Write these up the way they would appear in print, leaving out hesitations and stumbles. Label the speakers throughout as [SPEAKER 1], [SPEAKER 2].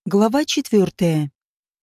[SPEAKER 1] Глава 4.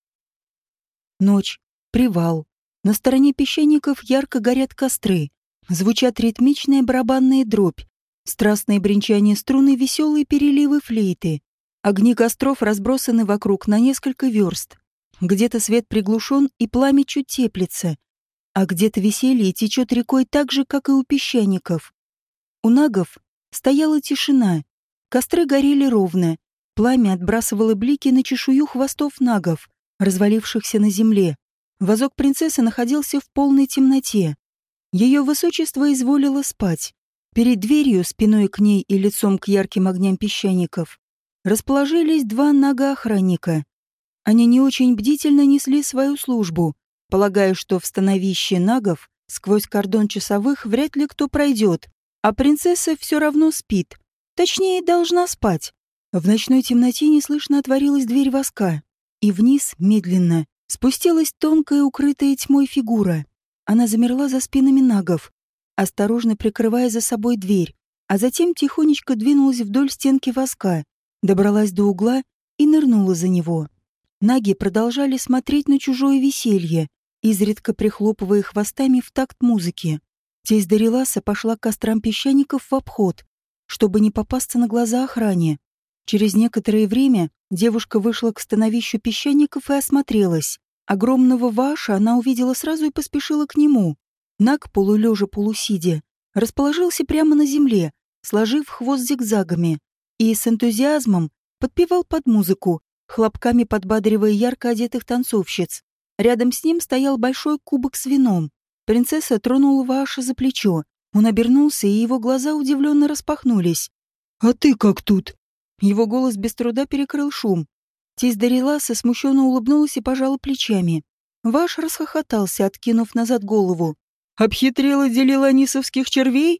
[SPEAKER 1] Ночь. Привал. На стороне песчаников ярко горят костры. Звучат ритмичная барабанная дробь, страстное бренчание струны, веселые переливы флейты. Огни костров разбросаны вокруг на несколько верст. Где-то свет приглушен и пламя чуть теплится, а где-то веселье течет рекой так же, как и у песчаников. У нагов стояла тишина. Костры горели ровно. Пламя отбрасывало блики на чешую хвостов нагов, развалившихся на земле. Вазок принцессы находился в полной темноте. Ее высочество изволило спать. Перед дверью, спиной к ней и лицом к ярким огням песчаников, расположились два нага-охранника. Они не очень бдительно несли свою службу, полагая, что в становище нагов сквозь кордон часовых вряд ли кто пройдет, а принцесса все равно спит. Точнее, должна спать. В ночной темноте неслышно отворилась дверь воска, и вниз, медленно, спустилась тонкая, укрытая тьмой фигура. Она замерла за спинами нагов, осторожно прикрывая за собой дверь, а затем тихонечко двинулась вдоль стенки воска, добралась до угла и нырнула за него. Наги продолжали смотреть на чужое веселье, изредка прихлопывая хвостами в такт музыки. Тесть Дариласа пошла к кострам песчаников в обход, чтобы не попасться на глаза охране. Через некоторое время девушка вышла к становищу песчаников и осмотрелась. Огромного Вааша она увидела сразу и поспешила к нему. Наг, полулежа полусидя, расположился прямо на земле, сложив хвост зигзагами, и с энтузиазмом подпевал под музыку, хлопками подбадривая ярко одетых танцовщиц. Рядом с ним стоял большой кубок с вином. Принцесса тронула Вааша за плечо. Он обернулся, и его глаза удивленно распахнулись. «А ты как тут?» Его голос без труда перекрыл шум. Тесть Дариласа смущенно улыбнулась и пожала плечами. Ваш расхохотался, откинув назад голову. «Обхитрила делиланисовских червей?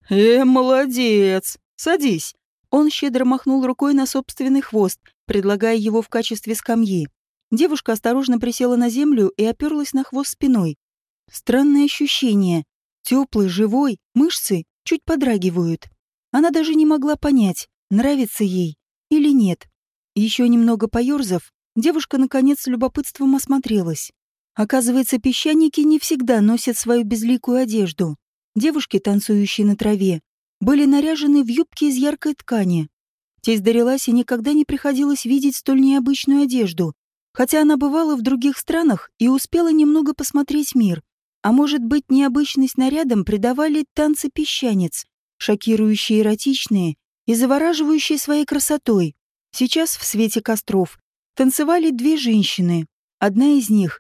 [SPEAKER 1] Молодец! Садись!» Он щедро махнул рукой на собственный хвост, предлагая его в качестве скамьи. Девушка осторожно присела на землю и оперлась на хвост спиной. Странное ощущение. Теплый, живой, мышцы чуть подрагивают. Она даже не могла понять, нравится ей или нет. Еще немного поерзав, девушка наконец с любопытством осмотрелась. Оказывается, песчаники не всегда носят свою безликую одежду. Девушки, танцующие на траве, были наряжены в юбки из яркой ткани. Тесть Дариласе никогда не приходилось видеть столь необычную одежду, хотя она бывала в других странах и успела немного посмотреть мир. А может быть, необычность нарядам придавали танцы песчаниц, шокирующие, эротичные и завораживающие своей красотой. Сейчас в свете костров танцевали две женщины. Одна из них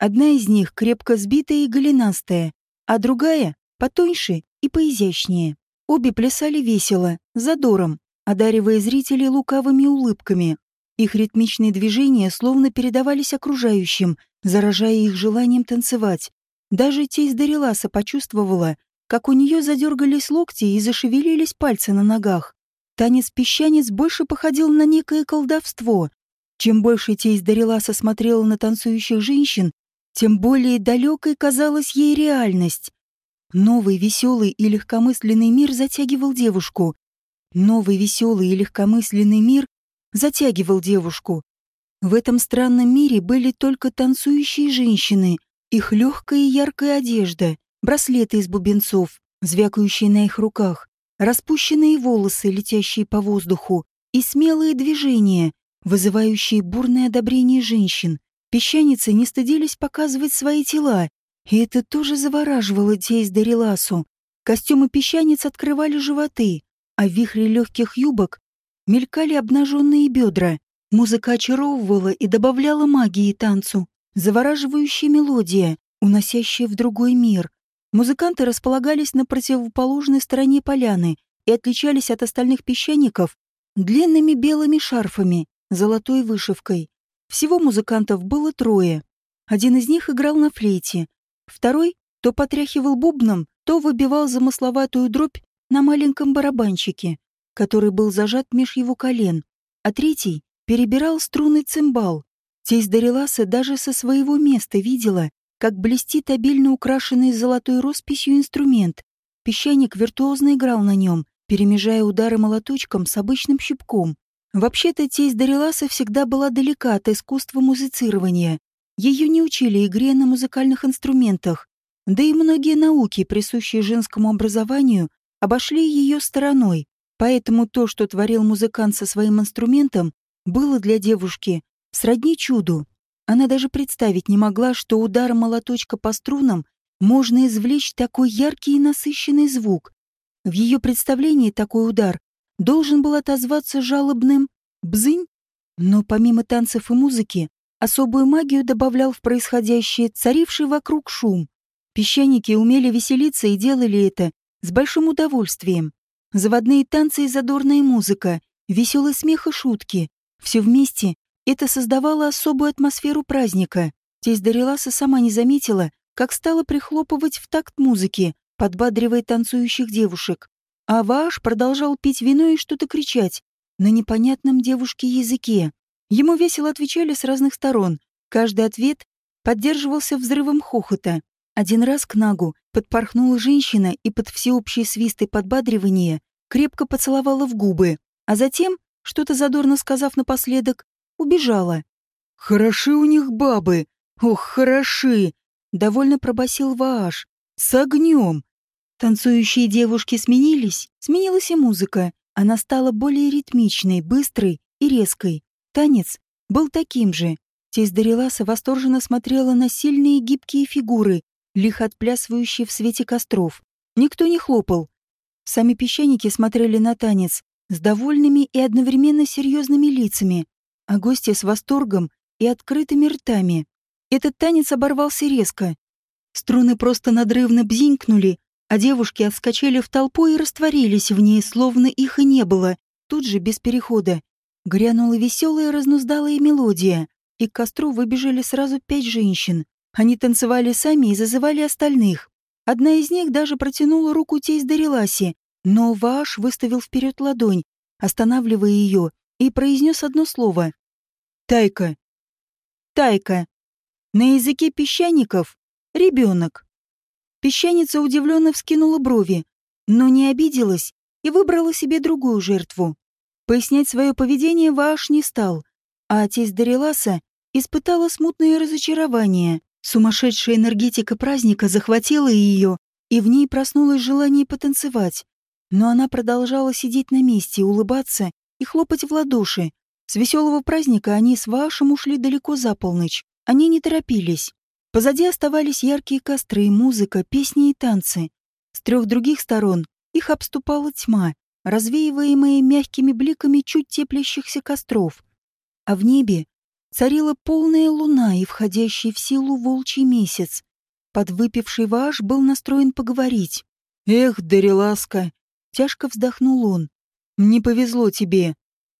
[SPEAKER 1] крепко сбитая и голенастая, а другая потоньше и поизящнее. Обе плясали весело, с задором, одаривая зрителей лукавыми улыбками. Их ритмичные движения словно передавались окружающим, заражая их желанием танцевать. Даже тесть Дариласа почувствовала, как у нее задергались локти и зашевелились пальцы на ногах. Танец песчанец больше походил на некое колдовство. Чем больше тесть Дариласа смотрела на танцующих женщин, тем более далекой казалась ей реальность. Новый, веселый и легкомысленный мир затягивал девушку. Новый, веселый и легкомысленный мир затягивал девушку. В этом странном мире были только танцующие женщины, их легкая и яркая одежда, браслеты из бубенцов, звякающие на их руках, распущенные волосы, летящие по воздуху, и смелые движения, вызывающие бурное одобрение женщин. Песчаницы не стыдились показывать свои тела, и это тоже завораживало тесть Дариласу. Костюмы песчаниц открывали животы, а в вихре легких юбок мелькали обнаженные бедра. Музыка очаровывала и добавляла магии танцу, завораживающая мелодия, уносящая в другой мир. Музыканты располагались на противоположной стороне поляны и отличались от остальных песчаников длинными белыми шарфами, золотой вышивкой. Всего музыкантов было трое. Один из них играл на флейте, второй то потряхивал бубном, то выбивал замысловатую дробь на маленьком барабанчике, который был зажат меж его колен, а третий перебирал струнный цимбал. Тесть Дариласа даже со своего места видела, как блестит обильно украшенный золотой росписью инструмент. Песчаник виртуозно играл на нем, перемежая удары молоточком с обычным щипком. Вообще-то тесть Дариласа всегда была далека от искусства музицирования. Ее не учили игре на музыкальных инструментах, да и многие науки, присущие женскому образованию, обошли ее стороной. Поэтому то, что творил музыкант со своим инструментом, было для девушки сродни чуду. Она даже представить не могла, что ударом молоточка по струнам можно извлечь такой яркий и насыщенный звук. В ее представлении такой удар должен был отозваться жалобным «бзынь», но помимо танцев и музыки, особую магию добавлял в происходящее царивший вокруг шум. Песчаники умели веселиться и делали это с большим удовольствием. Заводные танцы и задорная музыка, веселый смех и шутки — все вместе это создавало особую атмосферу праздника. Тесть Дариласа сама не заметила, как стала прихлопывать в такт музыки, подбадривая танцующих девушек. А Вааш продолжал пить вино и что-то кричать на непонятном девушке языке. Ему весело отвечали с разных сторон. Каждый ответ поддерживался взрывом хохота. Один раз к Нагу подпорхнула женщина и под всеобщий свист и подбадривание крепко поцеловала в губы, а затем, что-то задорно сказав напоследок, убежала. «Хороши у них бабы! Ох, хороши!» — довольно пробасил Вааш. «С огнем!» Танцующие девушки сменилась и музыка. Она стала более ритмичной, быстрой и резкой. Танец был таким же. Тесть Дариласа восторженно смотрела на сильные гибкие фигуры, лихо отплясывающие в свете костров. Никто не хлопал. Сами песчаники смотрели на танец с довольными и одновременно серьезными лицами, а гости с восторгом и открытыми ртами. Этот танец оборвался резко. Струны просто надрывно бзинькнули, а девушки отскочили в толпу и растворились в ней, словно их и не было. Тут же, без перехода, грянула веселая разнуздалая мелодия, и к костру выбежали сразу 5 женщин. Они танцевали сами и зазывали остальных. Одна из них даже протянула руку тесть Дариласе, но Вааш выставил вперед ладонь, останавливая ее, и произнес одно слово. «Тайка». «Тайка». На языке песчаников — ребенок. Песчаница удивленно вскинула брови, но не обиделась и выбрала себе другую жертву. Пояснять свое поведение Вааш не стал, а тесть Дариласа испытала смутное разочарование. Сумасшедшая энергетика праздника захватила ее, и в ней проснулось желание потанцевать. Но она продолжала сидеть на месте, улыбаться и хлопать в ладоши. С веселого праздника они с Ваашем ушли далеко за полночь. Они не торопились. Позади оставались яркие костры, музыка, песни и танцы. С 3 других сторон их обступала тьма, развеиваемая мягкими бликами чуть теплящихся костров. А в небе царила полная луна и входящий в силу волчий месяц. Подвыпивший Вааш был настроен поговорить. «Эх, Дариласка!» — тяжко вздохнул он. «Не повезло тебе.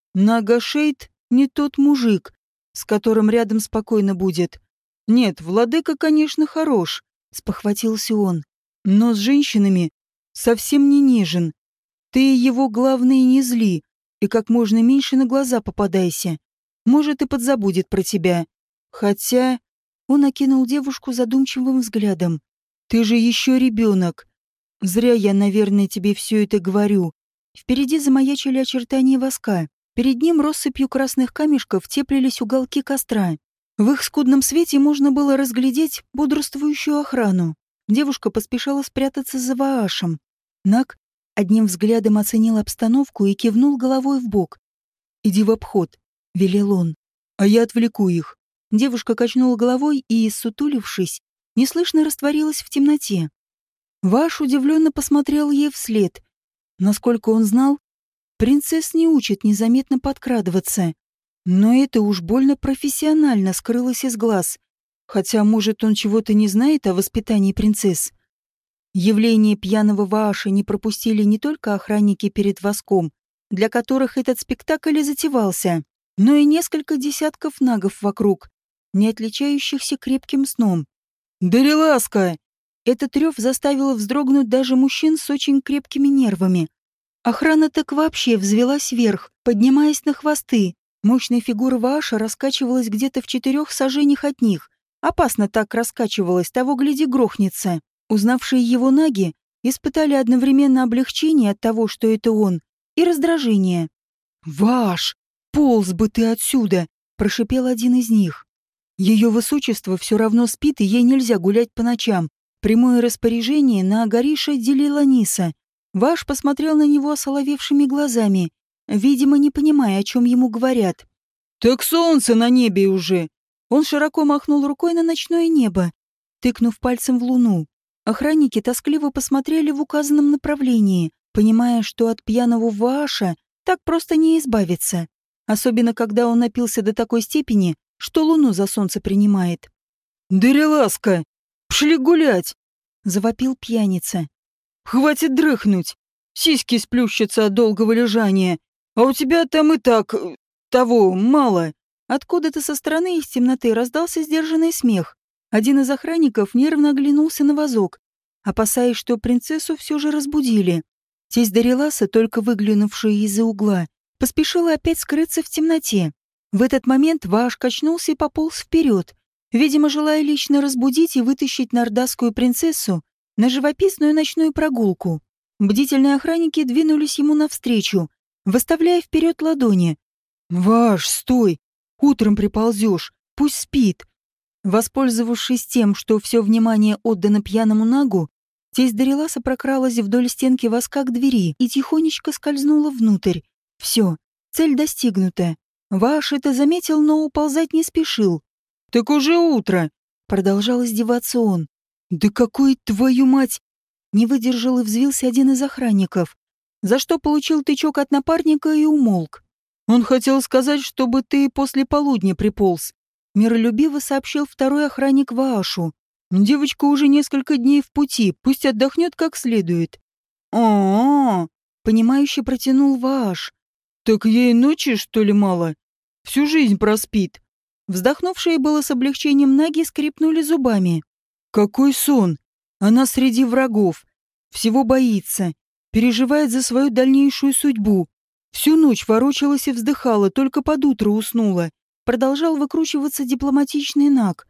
[SPEAKER 1] Нагашейд не тот мужик, с которым рядом спокойно будет. Нет, владыка, конечно, хорош», — спохватился он, «но с женщинами совсем не нежен. Ты его, главное, не зли и как можно меньше на глаза попадайся. Может, и подзабудет про тебя. Хотя...» Он окинул девушку задумчивым взглядом. «Ты же еще ребенок. Зря я, наверное, тебе все это говорю». Впереди замаячили очертания воска. Перед ним россыпью красных камешков теплились уголки костра. В их скудном свете можно было разглядеть бодрствующую охрану. Девушка поспешила спрятаться за Ваашем. Наг одним взглядом оценил обстановку и кивнул головой вбок. «Иди в обход», — велел он, — «а я отвлеку их». Девушка качнула головой и, ссутулившись, неслышно растворилась в темноте. Вааш удивленно посмотрел ей вслед. Насколько он знал, принцесс не учат незаметно подкрадываться. Но это уж больно профессионально скрылось из глаз. Хотя, может, он чего-то не знает о воспитании принцесс. Явление пьяного Вааша не пропустили не только охранники перед воском, для которых этот спектакль и затевался, но и несколько десятков нагов вокруг, не отличающихся крепким сном. «Дариласка!» Этот рев заставил вздрогнуть даже мужчин с очень крепкими нервами. Охрана так вообще взвелась вверх, поднимаясь на хвосты. Мощная фигура Вааша раскачивалась где-то в 4 саженях от них. Опасно так раскачивалась, того гляди грохнется. Узнавшие его наги испытали одновременно облегчение от того, что это он, и раздражение. «Вааш!» «Уполз бы ты отсюда!» — прошипел один из них. «Ее высочество все равно спит, и ей нельзя гулять по ночам. Прямое распоряжение на Агариша Делиланиса». Ваш посмотрел на него осоловевшими глазами, видимо, не понимая, о чем ему говорят. «Так солнце на небе уже!» Он широко махнул рукой на ночное небо, тыкнув пальцем в луну. Охранники тоскливо посмотрели в указанном направлении, понимая, что от пьяного Вааша так просто не избавиться. Особенно, когда он напился до такой степени, что луну за солнце принимает. «Дареласка! Пшли гулять!» — завопил пьяница. «Хватит дрыхнуть! Сиськи сплющатся от долгого лежания, а у тебя там и так... того мало!» Откуда-то со стороны из темноты раздался сдержанный смех. Один из охранников нервно оглянулся на вазок, опасаясь, что принцессу все же разбудили. Тесть Дареласа, только выглянувшая из-за угла, поспешила опять скрыться в темноте. В этот момент Вааш качнулся и пополз вперед, видимо, желая лично разбудить и вытащить нордасскую принцессу на живописную ночную прогулку. Бдительные охранники двинулись ему навстречу, выставляя вперед ладони. «Вааш, стой! Утром приползешь, пусть спит!» Воспользовавшись тем, что все внимание отдано пьяному нагу, тесть Дареласа прокралась вдоль стенки воска к двери и тихонечко скользнула внутрь. Все, цель достигнута. Вааш это заметил, но уползать не спешил. «Так уже утро!» — продолжал издеваться он. «Да какой, твою мать!» Не выдержал и взвился один из охранников, за что получил тычок от напарника и умолк. «Он хотел сказать, чтобы ты после полудня приполз», — миролюбиво сообщил второй охранник Ваашу. «Девочка уже несколько дней в пути, пусть отдохнет как следует». «А-а-а!» — понимающе протянул Вааш. «Так ей ночи, что ли, мало? Всю жизнь проспит». Вздохнувшие было с облегчением наги скрипнули зубами. «Какой сон! Она среди врагов. Всего боится. Переживает за свою дальнейшую судьбу. Всю ночь ворочалась и вздыхала, только под утро уснула». Продолжал выкручиваться дипломатичный наг.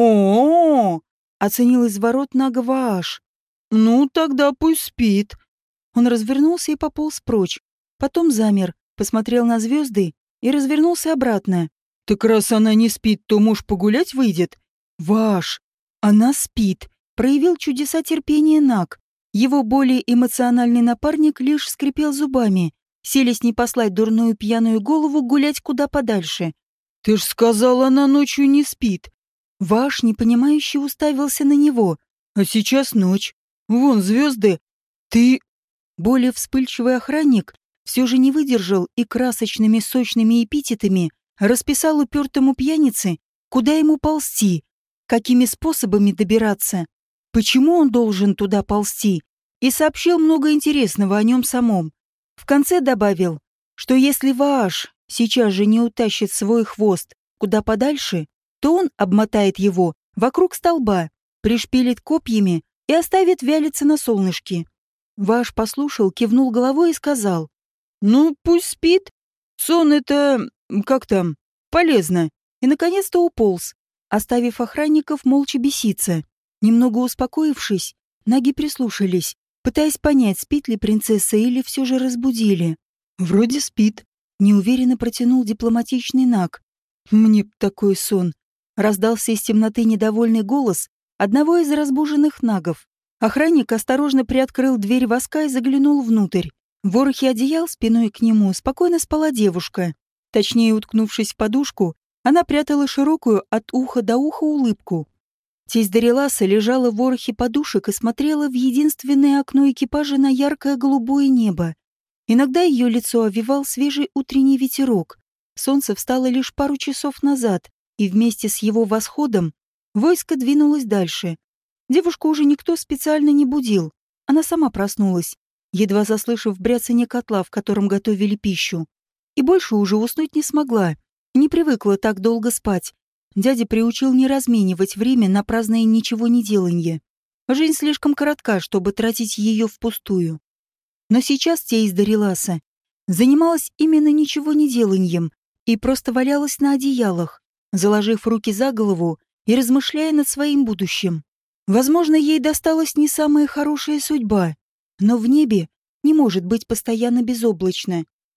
[SPEAKER 1] «О-о-о!» — оценил из ворот нага Вааш. «Ну, тогда пусть спит». Он развернулся и пополз прочь. Потом замер, посмотрел на звезды и развернулся обратно. «Так раз она не спит, то, может, погулять выйдет?» «Вааш, она спит», — проявил чудеса терпения наг. Его более эмоциональный напарник лишь скрипел зубами, селись не послать дурную пьяную голову гулять куда подальше. «Ты ж сказал, она ночью не спит». Вааш непонимающе уставился на него. «А сейчас ночь. Вон звезды. Ты...» Более вспыльчивый охранник все же не выдержал и красочными сочными эпитетами расписал упертому пьянице, куда ему ползти, какими способами добираться, почему он должен туда ползти, и сообщил много интересного о нем самом. В конце добавил, что если Вааш сейчас же не утащит свой хвост куда подальше, то он обмотает его вокруг столба, пришпилит копьями и оставит вялиться на солнышке. Вааш послушал, кивнул головой и сказал: «Ну, пусть спит. Сон — это... как там? Полезно». И, наконец-то, уполз, оставив охранников молча беситься. Немного успокоившись, наги прислушались, пытаясь понять, спит ли принцесса или все же разбудили. «Вроде спит», — неуверенно протянул дипломатичный наг. «Мне б такой сон», — раздался из темноты недовольный голос одного из разбуженных нагов. Охранник осторожно приоткрыл дверь воска и заглянул внутрь. В ворохе одеял спиной к нему спокойно спала девушка. Точнее, уткнувшись в подушку, она прятала широкую от уха до уха улыбку. Тесть Дареласа лежала в ворохе подушек и смотрела в единственное окно экипажа на яркое голубое небо. Иногда ее лицо овевал свежий утренний ветерок. Солнце встало лишь пару часов назад, и вместе с его восходом войско двинулось дальше. Девушку уже никто специально не будил. Она сама проснулась, едва заслышав бряцанье котла, в котором готовили пищу. И больше уже уснуть не смогла. Не привыкла так долго спать. Дядя приучил не разменивать время на праздное ничего не деланье. Жизнь слишком коротка, чтобы тратить ее впустую. Но сейчас тесть Дареласа занималась именно ничего не деланьем и просто валялась на одеялах, заложив руки за голову и размышляя над своим будущим. Возможно, ей досталась не самая хорошая судьба, но в небе не может быть постоянно безоблачно.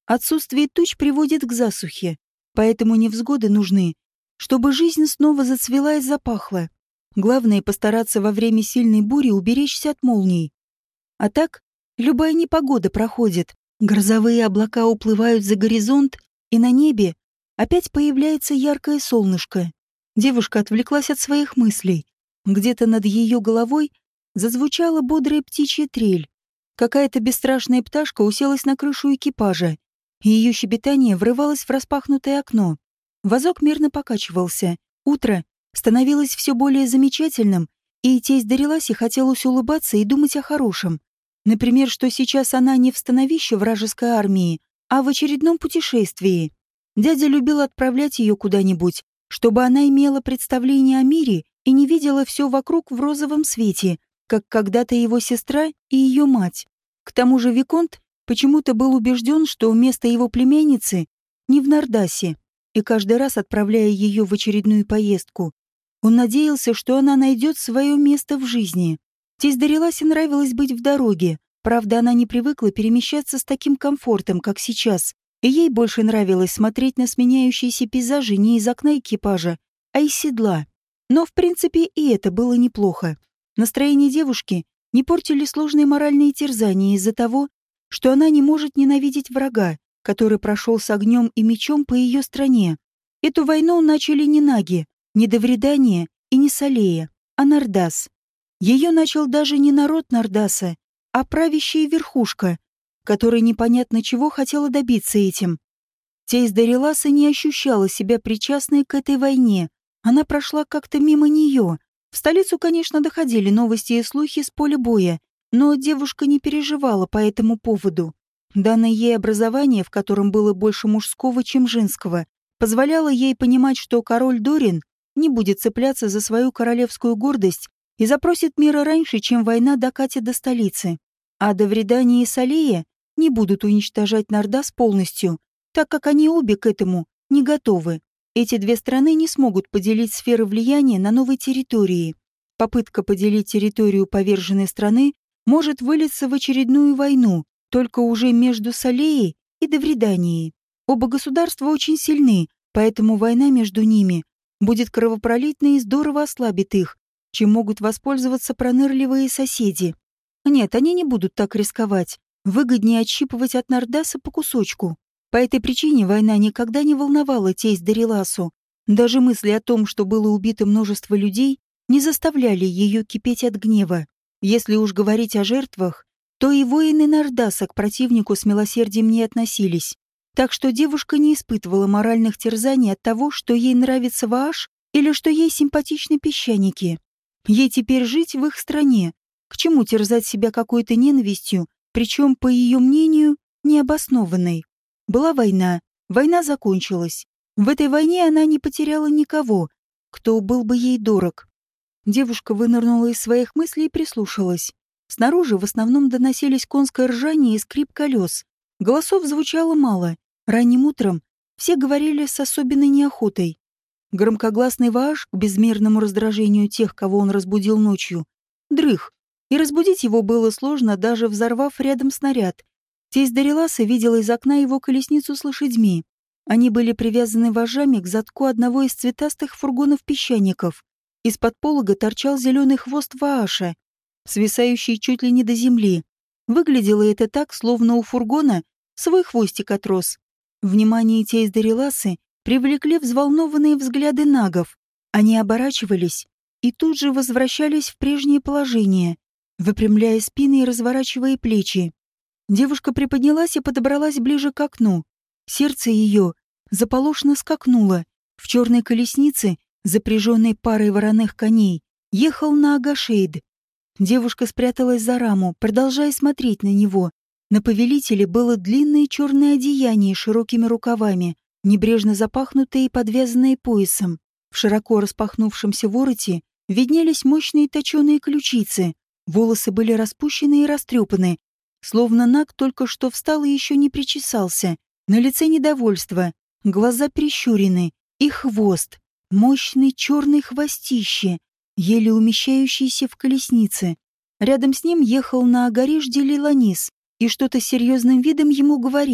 [SPEAKER 1] Отсутствие туч приводит к засухе, поэтому невзгоды нужны, чтобы жизнь снова зацвела и запахла. Главное — постараться во время сильной бури уберечься от молний. А так, любая непогода проходит, грозовые облака уплывают за горизонт, и на небе опять появляется яркое солнышко. Девушка отвлеклась от своих мыслей. Где-то над ее головой зазвучала бодрая птичья трель. Какая-то бесстрашная пташка уселась на крышу экипажа, и ее щебетание врывалось в распахнутое окно. Вазок мирно покачивался. Утро становилось все более замечательным, и тесть Дариласи хотелось улыбаться и думать о хорошем. Например, что сейчас она не в становище вражеской армии, а в очередном путешествии. Дядя любил отправлять ее куда-нибудь, чтобы она имела представление о мире и не видела все вокруг в розовом свете, как когда-то его сестра и ее мать. К тому же Виконт почему-то был убежден, что место его племянницы не в Нардасе, и каждый раз, отправляя ее в очередную поездку, он надеялся, что она найдет свое место в жизни. Тесть Дариласе нравилось быть в дороге, правда, она не привыкла перемещаться с таким комфортом, как сейчас, и ей больше нравилось смотреть на сменяющиеся пейзажи не из окна экипажа, а из седла. Но, в принципе, и это было неплохо. Настроение девушки не портили сложные моральные терзания из-за того, что она не может ненавидеть врага, который прошел с огнем и мечом по ее стране. Эту войну начали не наги, не Довредания и не Салея, а Нардас. Ее начал даже не народ Нардаса, а правящая верхушка, которая непонятно чего хотела добиться этим. Тесть Дариласа не ощущала себя причастной к этой войне. Она прошла как-то мимо нее. В столицу, конечно, доходили новости и слухи с поля боя, но девушка не переживала по этому поводу. Данное ей образование, в котором было больше мужского, чем женского, позволяло ей понимать, что король Дорин не будет цепляться за свою королевскую гордость и запросит мира раньше, чем война докатит до столицы. А Довредания и Салея не будут уничтожать Нардас полностью, так как они обе к этому не готовы. Эти две страны не смогут поделить сферы влияния на новой территории. Попытка поделить территорию поверженной страны может вылиться в очередную войну, только уже между Салеей и Довреданией. Оба государства очень сильны, поэтому война между ними будет кровопролитной и здорово ослабит их, чем могут воспользоваться пронырливые соседи. Нет, они не будут так рисковать. Выгоднее отщипывать от Нардаса по кусочку. По этой причине война никогда не волновала тесть Дариласу. Даже мысли о том, что было убито множество людей, не заставляли ее кипеть от гнева. Если уж говорить о жертвах, то и воины Нардаса к противнику с милосердием не относились. Так что девушка не испытывала моральных терзаний от того, что ей нравится Вааш или что ей симпатичны песчаники. Ей теперь жить в их стране. К чему терзать себя какой-то ненавистью, причем, по ее мнению, необоснованной? Была война, война закончилась. В этой войне она не потеряла никого, кто был бы ей дорог. Девушка вынырнула из своих мыслей и прислушалась. Снаружи в основном доносились конское ржание и скрип колес. Голосов звучало мало. Ранним утром все говорили с особенной неохотой. Громкогласный Вааш, к безмерному раздражению тех, кого он разбудил ночью, дрых, и разбудить его было сложно, даже взорвав рядом снаряд. Тесть Дариласа видела из окна его колесницу с лошадьми. Они были привязаны вожжами к задку одного из цветастых фургонов песчаников. Из-под полога торчал зеленый хвост Вааша, свисающий чуть ли не до земли. Выглядело это так, словно у фургона свой хвостик отрос. Внимание тесть Дариласы привлекли взволнованные взгляды нагов. Они оборачивались и тут же возвращались в прежнее положение, выпрямляя спины и разворачивая плечи. Девушка приподнялась и подобралась ближе к окну. Сердце ее заполошно скакнуло. В черной колеснице, запряженной парой вороных коней, ехал Наагашейд. Девушка спряталась за раму, продолжая смотреть на него. На повелителе было длинное черное одеяние с широкими рукавами, небрежно запахнутое и подвязанное поясом. В широко распахнувшемся вороте виднелись мощные точеные ключицы. Волосы были распущены и растрепаны, словно наг только что встал и еще не причесался. На лице недовольство, глаза прищурены, и хвост, мощный черный хвостище, еле умещающийся в колеснице. Рядом с ним ехал на Агариш Делиланис и что-то серьезным видом ему говорил.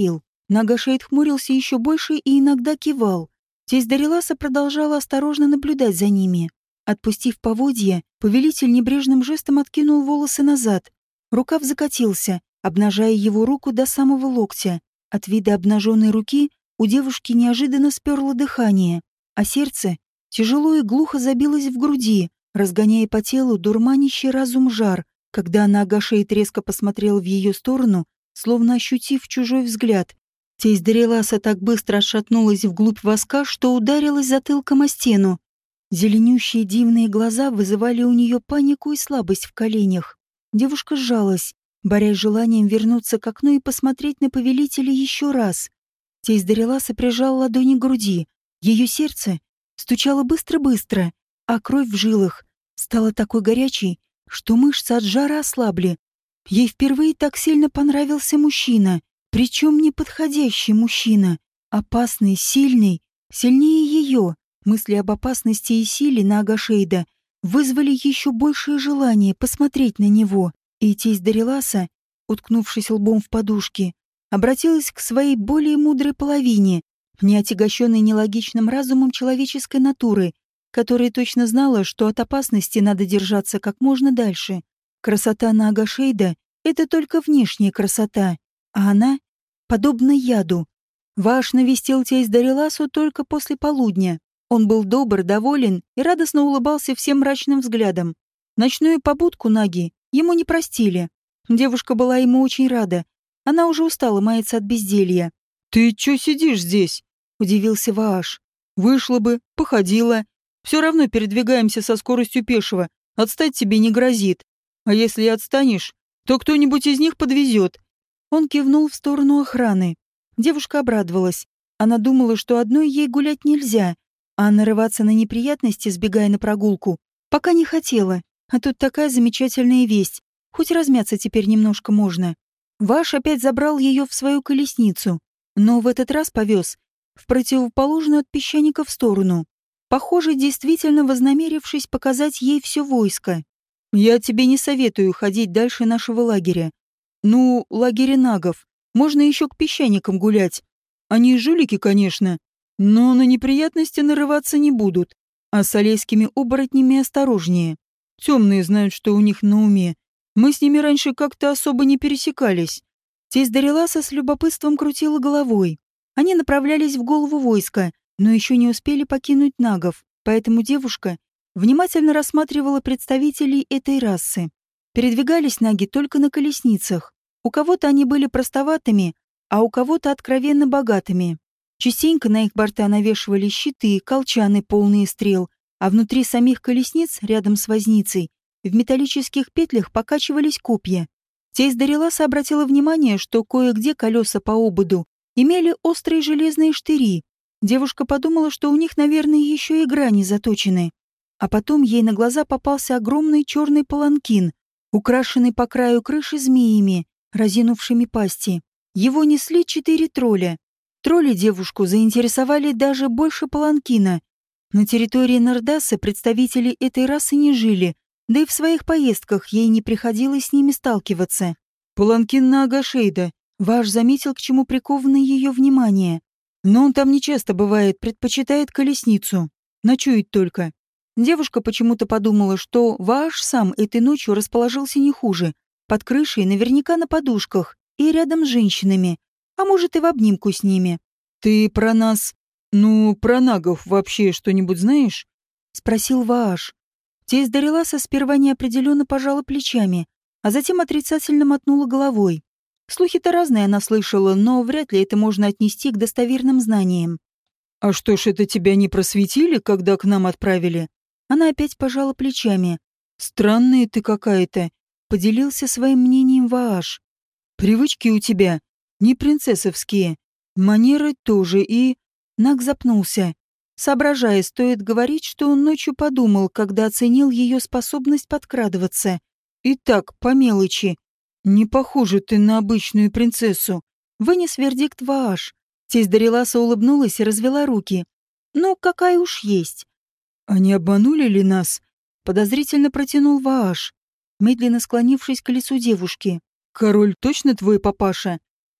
[SPEAKER 1] Нагашейд хмурился еще больше и иногда кивал. Тесть Дариласа продолжала осторожно наблюдать за ними. Отпустив поводья, повелитель небрежным жестом откинул волосы назад. Рукав закатился, обнажая его руку до самого локтя. От вида обнаженной руки у девушки неожиданно сперло дыхание, а сердце тяжело и глухо забилось в груди, разгоняя по телу дурманящий разум жар, когда Нагашейд резко посмотрел в ее сторону, словно ощутив чужой взгляд. Тесть Дариласа так быстро отшатнулась вглубь воска, что ударилась затылком о стену. Зеленющие дивные глаза вызывали у нее панику и слабость в коленях. Девушка сжалась, борясь с желанием вернуться к окну и посмотреть на повелителя еще раз. Тесть Дариласа прижал ладони к груди. Ее сердце стучало быстро-быстро, а кровь в жилах стала такой горячей, что мышцы от жара ослабли. Ей впервые так сильно понравился мужчина. Причем неподходящий мужчина, опасный, сильный, сильнее ее. Мысли об опасности и силе Нагашейда вызвали еще большее желание посмотреть на него, и тесть Дариласа, уткнувшись лбом в подушки, обратилась к своей более мудрой половине, не отягощенной нелогичным разумом человеческой натуры, которая точно знала, что от опасности надо держаться как можно дальше. Красота Нагашейда — это только внешняя красота. А она подобна яду. Ваш навестил тесть Дариласу только после полудня. Он был добр, доволен и радостно улыбался всем мрачным взглядом. Ночную побудку Наги ему не простили. Девушка была ему очень рада. Она уже устала маяться от безделья. «Ты чё сидишь здесь?» — удивился Вааш. «Вышла бы, походила. Все равно передвигаемся со скоростью пешего. Отстать тебе не грозит. А если и отстанешь, то кто-нибудь из них подвезет». Он кивнул в сторону охраны. Девушка обрадовалась. Она думала, что одной ей гулять нельзя, а нарываться на неприятности, сбегая на прогулку, пока не хотела. А тут такая замечательная весть. Хоть размяться теперь немножко можно. Ваш опять забрал ее в свою колесницу, но в этот раз повез в противоположную от песчаников сторону. Похоже, действительно вознамерившись показать ей все войско. «Я тебе не советую ходить дальше нашего лагеря. Ну, лагеря нагов. Можно еще к песчаникам гулять. Они жулики, конечно, но на неприятности нарываться не будут. А с алейскими оборотнями осторожнее. Темные знают, что у них на уме. Мы с ними раньше как-то особо не пересекались». Тесть Дариласа с любопытством крутила головой. Они направлялись в голову войска, но еще не успели покинуть нагов, поэтому девушка внимательно рассматривала представителей этой расы. Передвигались наги только на колесницах. У кого-то они были простоватыми, а у кого-то откровенно богатыми. Частенько на их борта навешивали щиты, колчаны, полные стрел, а внутри самих колесниц, рядом с возницей, в металлических петлях покачивались копья. Тесть Дариласа обратила внимание, что кое-где колеса по ободу имели острые железные штыри. Девушка подумала, что у них, наверное, еще и грани заточены. А потом ей на глаза попался огромный черный паланкин, украшенный по краю крыши змеями, разинувшими пасти. Его несли 4 тролля. Тролли девушку заинтересовали даже больше паланкина. На территории Нардаса представители этой расы не жили, да и в своих поездках ей не приходилось с ними сталкиваться. Паланкин Нагашейда. Ваш заметил, к чему приковано ее внимание. Но он там нечасто бывает, предпочитает колесницу. Ночует только. Девушка почему-то подумала, что Вааш сам этой ночью расположился не хуже. Под крышей, наверняка на подушках, и рядом с женщинами. А может, и в обнимку с ними. «Ты про нас... ну, про нагов вообще что-нибудь знаешь?» — спросил Вааш. Тесть Дариласа сперва неопределенно пожала плечами, а затем отрицательно мотнула головой. Слухи-то разные она слышала, но вряд ли это можно отнести к достоверным знаниям. «А что ж, это тебя не просветили, когда к нам отправили?» Она опять пожала плечами. «Странная ты какая-то», — поделился своим мнением Вааш. «Привычки у тебя не принцессовские, манеры тоже и...» Наг запнулся, соображая, стоит говорить, что он ночью подумал, когда оценил ее способность подкрадываться. «И так, по мелочи. Не похожа ты на обычную принцессу», — вынес вердикт Вааш. Тесть Дариласа улыбнулась и развела руки. «Ну, какая уж есть». «А не обманули ли нас?» — подозрительно протянул Вааш, медленно склонившись к лицу девушки. «Король точно твой папаша?»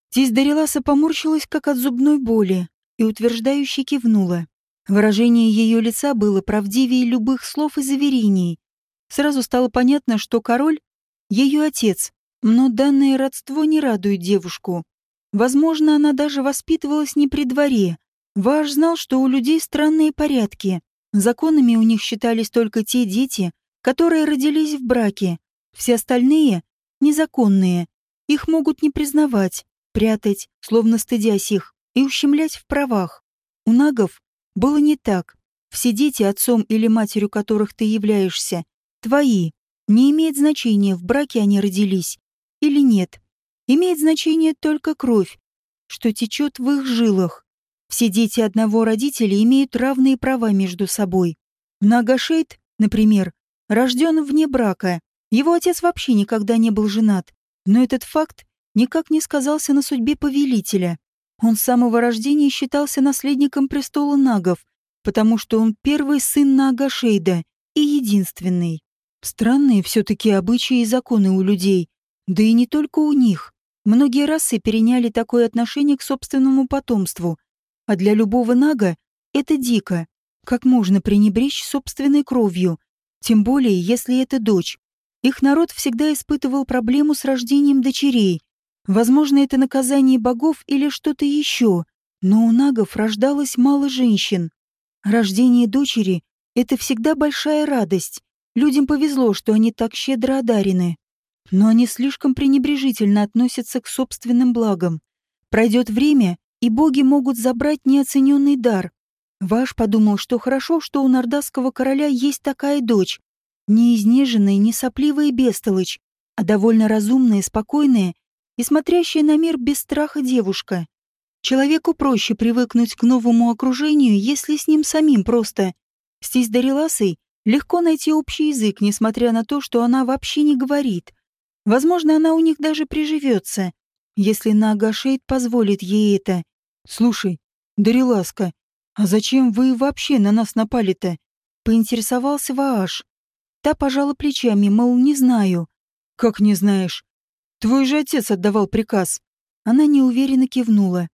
[SPEAKER 1] Тесть Дариласа поморщилась, как от зубной боли, и утверждающе кивнула. Выражение ее лица было правдивее любых слов и заверений. Сразу стало понятно, что король — ее отец, но данное родство не радует девушку. Возможно, она даже воспитывалась не при дворе. Вааш знал, что у людей странные порядки. Законами у них считались только те дети, которые родились в браке. Все остальные — незаконные. Их могут не признавать, прятать, словно стыдясь их, и ущемлять в правах. У нагов было не так. Все дети, отцом или матерью которых ты являешься, твои. Не имеет значения, в браке они родились или нет. Имеет значение только кровь, что течет в их жилах. Все дети одного родителя имеют равные права между собой. Нагашейд, например, рожден вне брака. Его отец вообще никогда не был женат. Но этот факт никак не сказался на судьбе повелителя. Он с самого рождения считался наследником престола нагов, потому что он первый сын Наагашейда и единственный. Странные все-таки обычаи и законы у людей, да и не только у них. Многие расы переняли такое отношение к собственному потомству, а для любого нага это дико. Как можно пренебречь собственной кровью, тем более, если это дочь. Их народ всегда испытывал проблему с рождением дочерей. Возможно, это наказание богов или что-то еще, но у нагов рождалось мало женщин. Рождение дочери — это всегда большая радость. Людям повезло, что они так щедро одарены. Но они слишком пренебрежительно относятся к собственным благам. Пройдет время, и боги могут забрать неоцененный дар. Ваш подумал, что хорошо, что у нордасского короля есть такая дочь. Не изнеженная, не сопливая бестолочь, а довольно разумная, спокойная и смотрящая на мир без страха девушка. Человеку проще привыкнуть к новому окружению, если с ним самим просто. С тесть Дариласой легко найти общий язык, несмотря на то, что она вообще не говорит. Возможно, она у них даже приживется, если Наагашейд позволит ей это. «Слушай, Дариласка, а зачем вы вообще на нас напали-то?» — поинтересовался Вааш. Та пожала плечами, мол, не знаю. «Как не знаешь? Твой же отец отдавал приказ». Она неуверенно кивнула.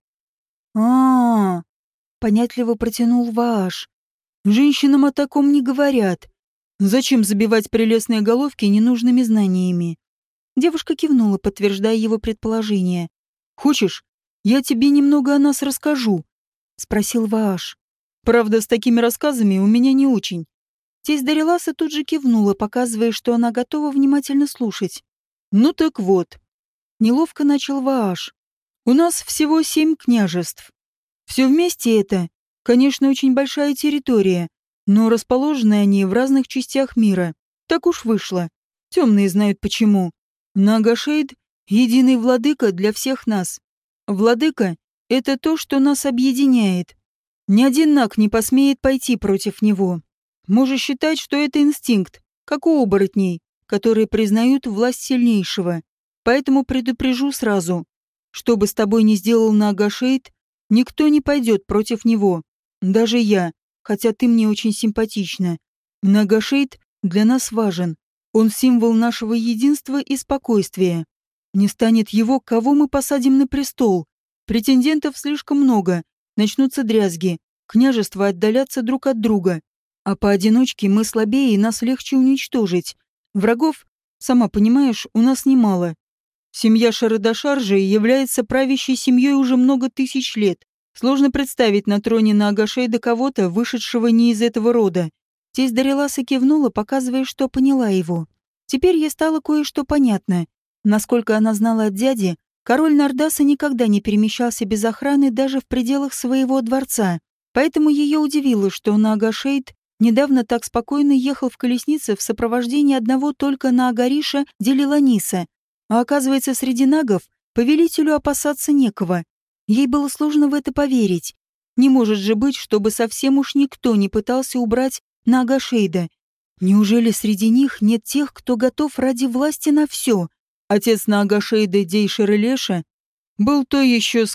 [SPEAKER 1] а понятливо протянул Вааш. «Женщинам о таком не говорят. Зачем забивать прелестные головки ненужными знаниями?» Девушка кивнула, подтверждая его предположение. «Хочешь, я тебе немного о нас расскажу?» — спросил Вааш. «Правда, с такими рассказами у меня не очень». Тесть Дариласа тут же кивнула, показывая, что она готова внимательно слушать. «Ну так вот». Неловко начал Вааш. «У нас всего 7 княжеств. Все вместе это, конечно, очень большая территория, но расположены они в разных частях мира. Так уж вышло. Темные знают почему. Наагашейд — единый владыка для всех нас. Владыка — это то, что нас объединяет. Ни один наг не посмеет пойти против него. Можешь считать, что это инстинкт, как у оборотней, которые признают власть сильнейшего. Поэтому предупрежу сразу. Что бы с тобой ни сделал Наагашейд, никто не пойдет против него. Даже я, хотя ты мне очень симпатична. Наагашейд для нас важен. Он символ нашего единства и спокойствия. Не станет его, кого мы посадим на престол. Претендентов слишком много. Начнутся дрязги. Княжества отдалятся друг от друга. А поодиночке мы слабее и нас легче уничтожить. Врагов, сама понимаешь, у нас немало. Семья Шарадашар же является правящей семьей уже много тысяч лет. Сложно представить на троне Наагашейда кого-то, вышедшего не из этого рода. Тесть Дариласа кивнула, показывая, что поняла его. Теперь ей стало кое-что понятно. Насколько она знала от дяди, король Нордаса никогда не перемещался без охраны даже в пределах своего дворца. Поэтому ее удивило, что Наагашейд недавно так спокойно ехал в колеснице в сопровождении одного только Наагариша Делиланиса. А оказывается, среди нагов повелителю опасаться некого. Ей было сложно в это поверить. Не может же быть, чтобы совсем уж никто не пытался убрать Наагашейда. Неужели среди них нет тех, кто готов ради власти на все? Отец Наагашейда Дейшер Илеша был то еще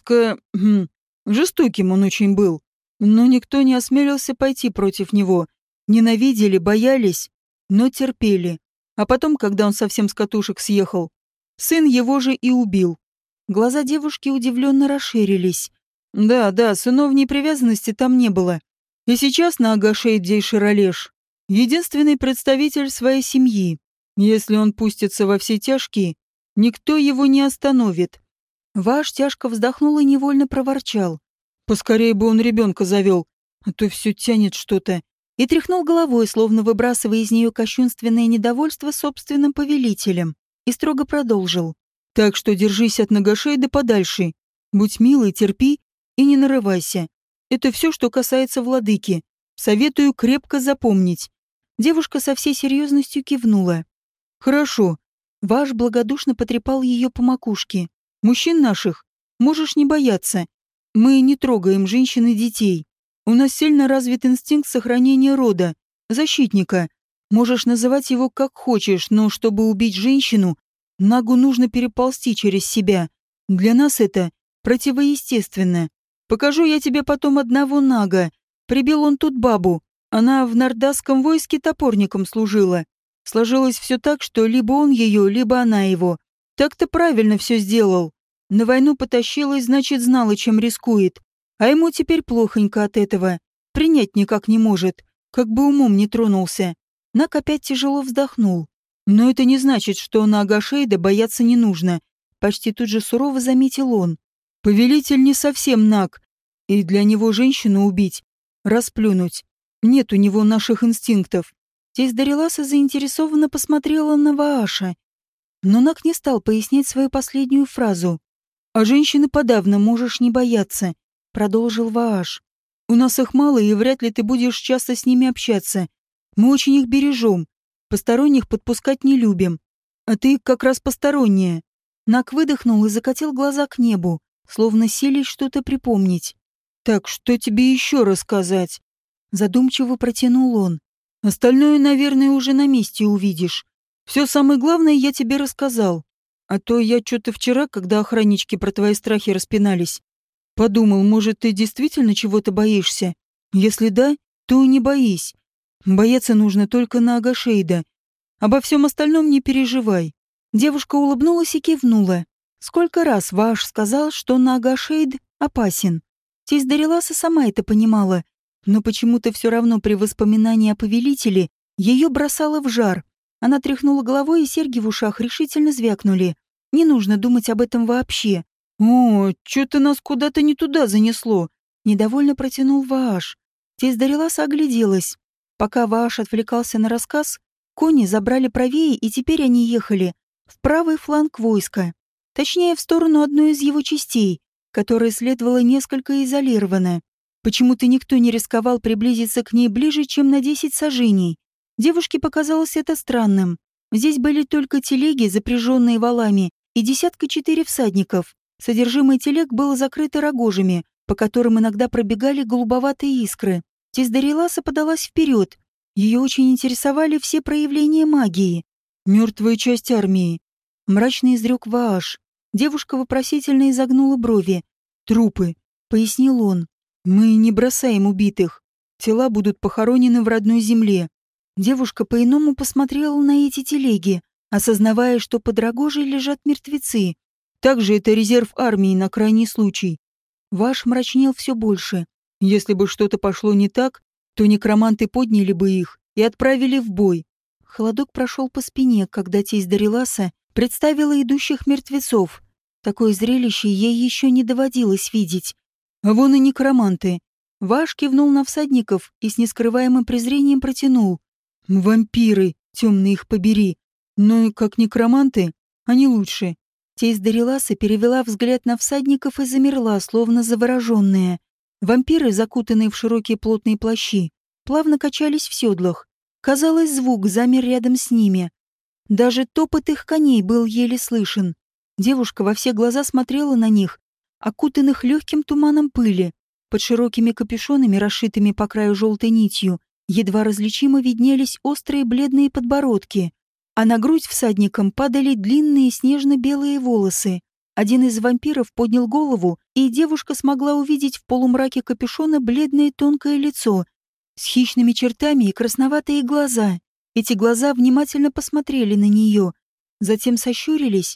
[SPEAKER 1] жестоким он очень был. Но никто не осмелился пойти против него. Ненавидели, боялись, но терпели. А потом, когда он совсем с катушек съехал, сын его же и убил. Глаза девушки удивленно расширились. Да, да, сыновней привязанности там не было. И сейчас на Агашейд Дейширалеш единственный представитель своей семьи. Если он пустится во все тяжкие, никто его не остановит. Ваш тяжко вздохнул и невольно проворчал. Поскорее бы он ребенка завел, а то все тянет что-то. И тряхнул головой, словно выбрасывая из нее кощунственное недовольство собственным повелителем, и строго продолжил. Так что держись от Нагашейда подальше. Будь милый, терпи и не нарывайся. Это все, что касается владыки. Советую крепко запомнить. Девушка со всей серьезностью кивнула. Хорошо. Ваш благодушно потрепал ее по макушке. Мужчин наших можешь не бояться. Мы не трогаем женщин и детей. У нас сильно развит инстинкт сохранения рода, защитника. Можешь называть его как хочешь, но чтобы убить женщину, Нагу нужно переползти через себя. Для нас это противоестественно. Покажу я тебе потом одного Нага. Прибил он тут бабу. Она в нардасском войске топорником служила. Сложилось все так, что либо он ее, либо она его. Так-то правильно все сделал. На войну потащилась, значит, знала, чем рискует. А ему теперь плохонько от этого. Принять никак не может. Как бы умом не тронулся. Наг опять тяжело вздохнул. Но это не значит, что на Агашейда бояться не нужно. Почти тут же сурово заметил он. Повелитель не совсем Наг. И для него женщину убить, расплюнуть. Нет у него наших инстинктов. Тесть Дариласа заинтересованно посмотрела на Вааша. Но Наг не стал пояснять свою последнюю фразу. «А женщины подавно можешь не бояться», — продолжил Вааш. «У нас их мало, и вряд ли ты будешь часто с ними общаться. Мы очень их бережем. Посторонних подпускать не любим. А ты как раз посторонняя». Наг выдохнул и закатил глаза к небу, словно силясь что-то припомнить. «Так, что тебе еще рассказать?» Задумчиво протянул он. «Остальное, наверное, уже на месте увидишь. Все самое главное я тебе рассказал. А то я что-то вчера, когда охраннички про твои страхи распинались, подумал, может, ты действительно чего-то боишься? Если да, то не боись. Бояться нужно только на Агашейда. Обо всем остальном не переживай». Девушка улыбнулась и кивнула. Сколько раз Вааш сказал, что на Агашейд опасен. Тесть Дариласа сама это понимала, но почему-то все равно при воспоминании о повелителе ее бросало в жар. Она тряхнула головой, и серьги в ушах решительно звякнули. Не нужно думать об этом вообще. «О, что-то нас куда-то не туда занесло», — недовольно протянул Вааш. Тесть Дариласа огляделась. Пока Вааш отвлекался на рассказ, кони забрали правее, и теперь они ехали в правый фланг войска. Точнее, в сторону одной из его частей, которая следовала несколько изолированно. Почему-то никто не рисковал приблизиться к ней ближе, чем на 10 саженей. Девушке показалось это странным. Здесь были только телеги, запряженные валами, и 4 всадников. Содержимое телег было закрыто рогожами, по которым иногда пробегали голубоватые искры. Тесть Дариласа подалась вперед. Ее очень интересовали все проявления магии. «Мертвая часть армии», — мрачно изрек Вааш. Девушка вопросительно изогнула брови. «Трупы», — пояснил он. «Мы не бросаем убитых. Тела будут похоронены в родной земле». Девушка по-иному посмотрела на эти телеги, осознавая, что под рогожей лежат мертвецы. Также это резерв армии на крайний случай. Ваш мрачнел все больше. Если бы что-то пошло не так, то некроманты подняли бы их и отправили в бой. Холодок прошел по спине, когда тесть Дариласа представила идущих мертвецов. Такое зрелище ей еще не доводилось видеть. А вон и некроманты. Ваш кивнул на всадников и с нескрываемым презрением протянул. «Вампиры, темные их побери. Но и как некроманты, они лучше». Тесть Дариласа перевела взгляд на всадников и замерла, словно завороженная. Вампиры, закутанные в широкие плотные плащи, плавно качались в седлах. Казалось, звук замер рядом с ними. Даже топот их коней был еле слышен. Девушка во все глаза смотрела на них, окутанных легким туманом пыли. Под широкими капюшонами, расшитыми по краю желтой нитью, едва различимо виднелись острые бледные подбородки, а на грудь всадникам падали длинные снежно-белые волосы. Один из вампиров поднял голову, и девушка смогла увидеть в полумраке капюшона бледное тонкое лицо с хищными чертами и красноватые глаза. Эти глаза внимательно посмотрели на нее, затем сощурились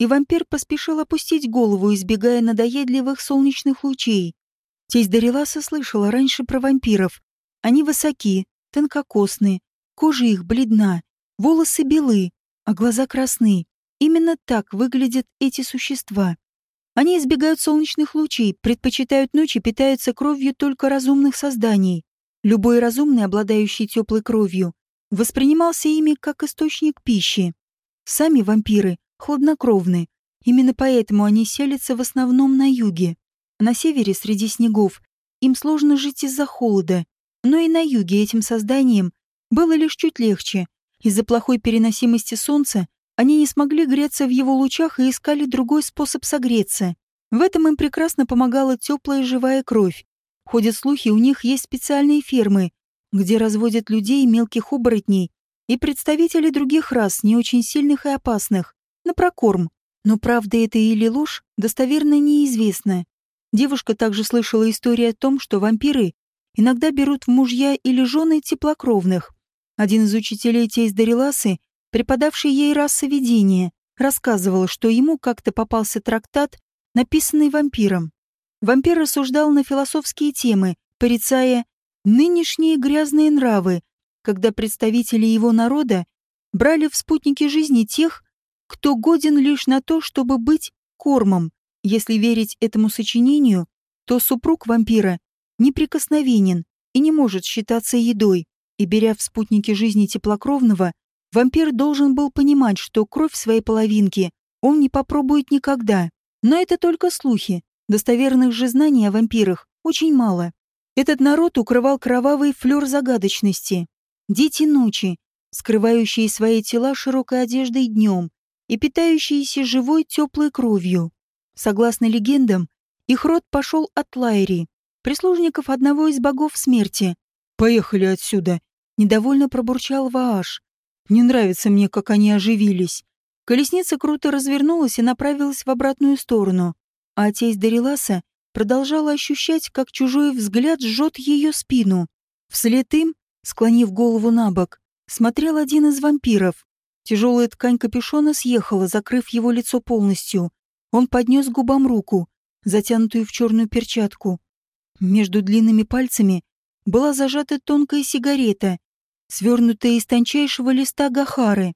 [SPEAKER 1] и вампир поспешил опустить голову, избегая надоедливых солнечных лучей. Тесть Дариласа слышала раньше про вампиров. Они высоки, тонкокосны, кожа их бледна, волосы белы, а глаза красны. Именно так выглядят эти существа. Они избегают солнечных лучей, предпочитают ночь и питаются кровью только разумных созданий. Любой разумный, обладающий теплой кровью, воспринимался ими как источник пищи. Сами вампиры хладнокровны. Именно поэтому они селятся в основном на юге. На севере, среди снегов, им сложно жить из-за холода. Но и на юге этим созданиям было лишь чуть легче. Из-за плохой переносимости солнца они не смогли греться в его лучах и искали другой способ согреться. В этом им прекрасно помогала теплая живая кровь. Ходят слухи, у них есть специальные фермы, где разводят людей, мелких оборотней и представителей других рас, не очень сильных и опасных, на прокорм. Но правда это или ложь, достоверно неизвестно. Девушка также слышала историю о том, что вампиры иногда берут в мужья или жены теплокровных. Один из учителей тесть Дариласы, преподавший ей расоведение, рассказывал, что ему как-то попался трактат, написанный вампиром. Вампир рассуждал на философские темы, порицая нынешние грязные нравы, когда представители его народа брали в спутники жизни тех, кто годен лишь на то, чтобы быть кормом. Если верить этому сочинению, то супруг вампира неприкосновенен и не может считаться едой, и, беря в спутники жизни теплокровного, вампир должен был понимать, что кровь своей половинки он не попробует никогда. Но это только слухи. Достоверных же знаний о вампирах очень мало. Этот народ укрывал кровавый флёр загадочности. Дети ночи, скрывающие свои тела широкой одеждой днем и питающиеся живой теплой кровью. Согласно легендам, их род пошел от Лайри, прислужников одного из богов смерти. «Поехали отсюда», — недовольно пробурчал Вааш. «Не нравится мне, как они оживились». Колесница круто развернулась и направилась в обратную сторону, а тесть Дариласа продолжала ощущать, как чужой взгляд жжет ее спину. Вслед им, склонив голову на бок, смотрел один из вампиров. Тяжелая ткань капюшона съехала, закрыв его лицо полностью. Он поднес к губам руку, затянутую в черную перчатку. Между длинными пальцами была зажата тонкая сигарета, свернутая из тончайшего листа гахары.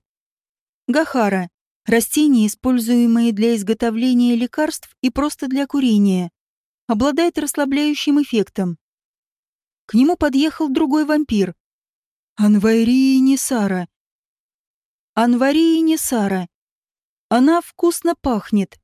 [SPEAKER 1] Гахара — растение, используемое для изготовления лекарств и просто для курения. Обладает расслабляющим эффектом. К нему подъехал другой вампир. Анварии Несара. Анварии Несара. Она вкусно пахнет.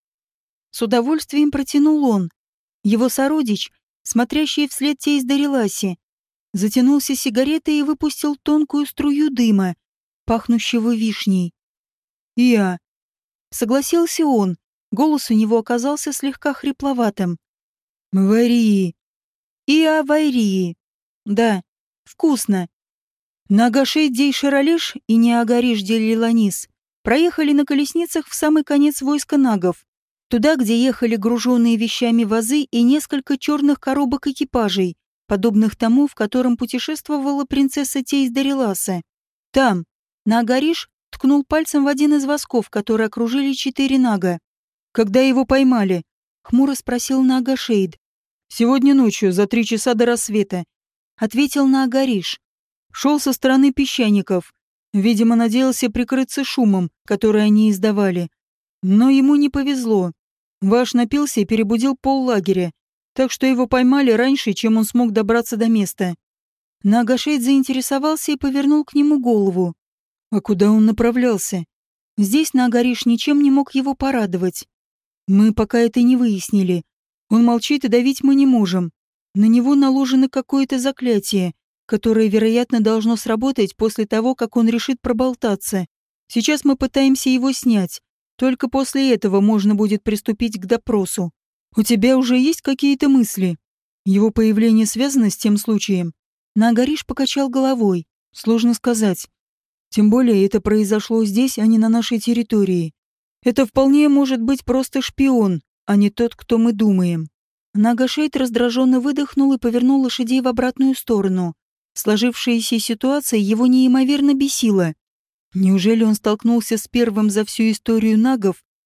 [SPEAKER 1] С удовольствием протянул он. Его сородич, смотрящий вслед тесть Дариласе, затянулся сигаретой и выпустил тонкую струю дыма, пахнущего вишней. «Я», — согласился он, голос у него оказался слегка хрипловатым. «Варии». «Иа Варии». «Да, вкусно». Нагашей Дей Шаралеш и Неагариш Делиланис проехали на колесницах в самый конец войска нагов, туда, где ехали груженные вещами вазы и несколько черных коробок экипажей, подобных тому, в котором путешествовала принцесса Тейс Дариласа. Там Наагариш ткнул пальцем в один из восков, которые окружили 4 нага. «Когда его поймали?» — хмуро спросил Наагашейд. «Сегодня ночью, за 3 часа до рассвета», — ответил Наагариш. «Шел со стороны песчаников. Видимо, надеялся прикрыться шумом, который они издавали. Но ему не повезло. Ваш напился и перебудил поллагеря, так что его поймали раньше, чем он смог добраться до места». Наагашейд заинтересовался и повернул к нему голову. А куда он направлялся? Здесь Наагариш ничем не мог его порадовать. Мы пока это не выяснили. Он молчит, и давить мы не можем. На него наложено какое-то заклятие, которое, вероятно, должно сработать после того, как он решит проболтаться. Сейчас мы пытаемся его снять. Только после этого можно будет приступить к допросу. У тебя уже есть какие-то мысли? Его появление связано с тем случаем? Наагариш покачал головой. Сложно сказать. Тем более это произошло здесь, а не на нашей территории. Это вполне может быть просто шпион, а не тот, кто мы думаем. Наагашейд раздраженно выдохнул и повернул лошадей в обратную сторону. Сложившаяся ситуация его неимоверно бесила. Неужели он столкнулся с первым за всю историю нагов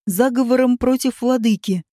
[SPEAKER 1] заговором против владыки.